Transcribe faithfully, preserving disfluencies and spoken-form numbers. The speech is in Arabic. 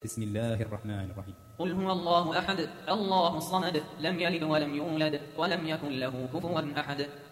بسم الله الرحمن الرحيم. قل هو الله أحد الله الصمد لم يلد ولم يولد ولم يكن له كفوا أحد.